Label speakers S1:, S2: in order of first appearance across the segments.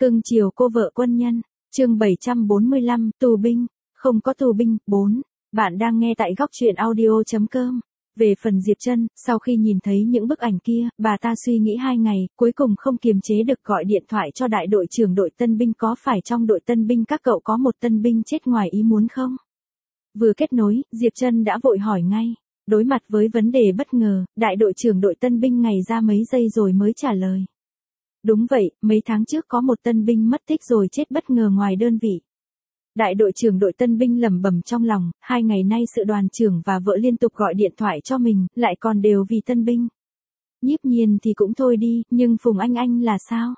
S1: Cưng chiều cô vợ quân nhân, chương 745, tù binh, không có tù binh, 4. Bạn đang nghe tại góc truyện audio.com. Về phần Diệp Trân, sau khi nhìn thấy những bức ảnh kia, bà ta suy nghĩ 2 ngày, cuối cùng không kiềm chế được gọi điện thoại cho đại đội trưởng đội tân binh. Có phải trong đội tân binh các cậu có một tân binh chết ngoài ý muốn không? Vừa kết nối, Diệp Trân đã vội hỏi ngay. Đối mặt với vấn đề bất ngờ, đại đội trưởng đội tân binh ngày ra mấy giây rồi mới trả lời. Đúng vậy, mấy tháng trước có một tân binh mất tích rồi chết bất ngờ ngoài đơn vị. Đại đội trưởng đội tân binh lẩm bẩm trong lòng, 2 ngày nay sự đoàn trưởng và vợ liên tục gọi điện thoại cho mình, lại còn đều vì tân binh. Nhiếp Nhiên thì cũng thôi đi, nhưng Phùng Anh là sao?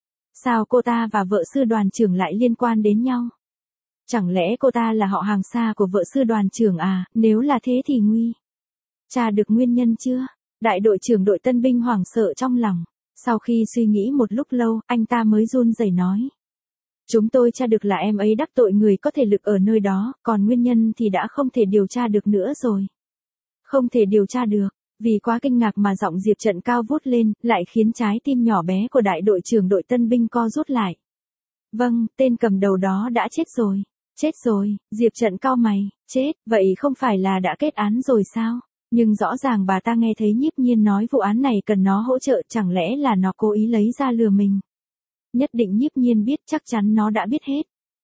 S1: Sao cô ta và vợ sư đoàn trưởng lại liên quan đến nhau? Chẳng lẽ cô ta là họ hàng xa của vợ sư đoàn trưởng à? Nếu là thế thì nguy. Tra được nguyên nhân chưa? Đại đội trưởng đội tân binh hoảng sợ trong lòng. Sau khi suy nghĩ một lúc lâu, anh ta mới run rẩy nói. Chúng tôi tra được là em ấy đắc tội người có thể lực ở nơi đó, còn nguyên nhân thì đã không thể điều tra được nữa rồi. Không thể điều tra được, vì quá kinh ngạc mà giọng Diệp Trần cao vút lên, lại khiến trái tim nhỏ bé của đại đội trưởng đội tân binh co rút lại. Vâng, tên cầm đầu đó đã chết rồi. Chết rồi, Diệp Trần cau mày, chết, vậy không phải là đã kết án rồi sao? Nhưng rõ ràng bà ta nghe thấy Nhiếp Nhiên nói vụ án này cần nó hỗ trợ, chẳng lẽ là nó cố ý lấy ra lừa mình. Nhất định Nhiếp Nhiên biết, chắc chắn nó đã biết hết.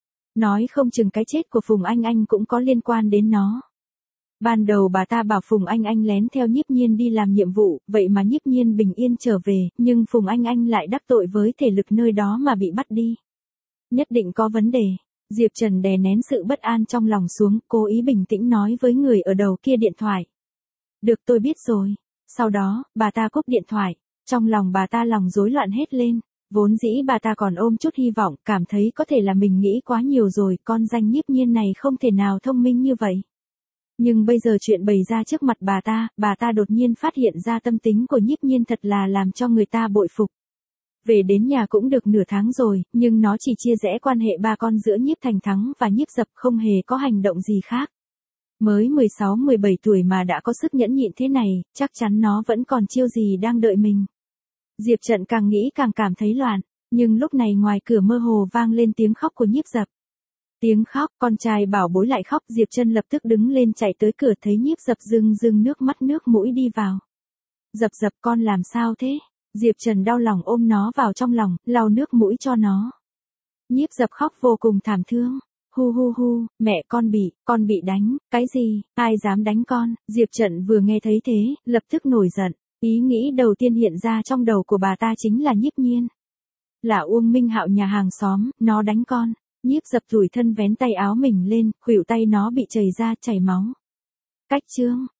S1: Nói không chừng cái chết của Phùng Anh cũng có liên quan đến nó. Ban đầu bà ta bảo Phùng Anh lén theo Nhiếp Nhiên đi làm nhiệm vụ, vậy mà Nhiếp Nhiên bình yên trở về, nhưng Phùng Anh lại đắc tội với thể lực nơi đó mà bị bắt đi. Nhất định có vấn đề. Diệp Trần đè nén sự bất an trong lòng xuống, cố ý bình tĩnh nói với người ở đầu kia điện thoại. Được, tôi biết rồi. Sau đó, bà ta cúp điện thoại. Trong lòng bà ta lòng rối loạn hết lên. Vốn dĩ bà ta còn ôm chút hy vọng, cảm thấy có thể là mình nghĩ quá nhiều rồi, con danh Nhiếp Nhiên này không thể nào thông minh như vậy. Nhưng bây giờ chuyện bày ra trước mặt bà ta đột nhiên phát hiện ra tâm tính của Nhiếp Nhiên thật là làm cho người ta bội phục. Về đến nhà cũng được nửa tháng rồi, nhưng nó chỉ chia rẽ quan hệ ba con giữa Nhiếp Thành Thắng và Nhiếp Dập, không hề có hành động gì khác. Mới 16-17 tuổi mà đã có sức nhẫn nhịn thế này, chắc chắn nó vẫn còn chiêu gì đang đợi mình. Diệp Trần càng nghĩ càng cảm thấy loạn, nhưng lúc này ngoài cửa mơ hồ vang lên tiếng khóc của Nhiếp Dập. Tiếng khóc, con trai bảo bối lại khóc, Diệp Trần lập tức đứng lên chạy tới cửa, thấy Nhiếp Dập rưng nước mắt nước mũi đi vào. Dập, con làm sao thế? Diệp Trần đau lòng ôm nó vào trong lòng, lau nước mũi cho nó. Nhiếp Dập khóc vô cùng thảm thương. Hu, mẹ con bị đánh. Cái gì? Ai dám đánh con? Diệp Trần vừa nghe thấy thế, lập tức nổi giận. Ý nghĩ đầu tiên hiện ra trong đầu của bà ta chính là Nhiếp Nhiên. Là Uông Minh Hạo nhà hàng xóm, nó đánh con. Nhiếp Dập tủi thân vén tay áo mình lên, khuỷu tay nó bị chảy ra chảy máu. Cách chương,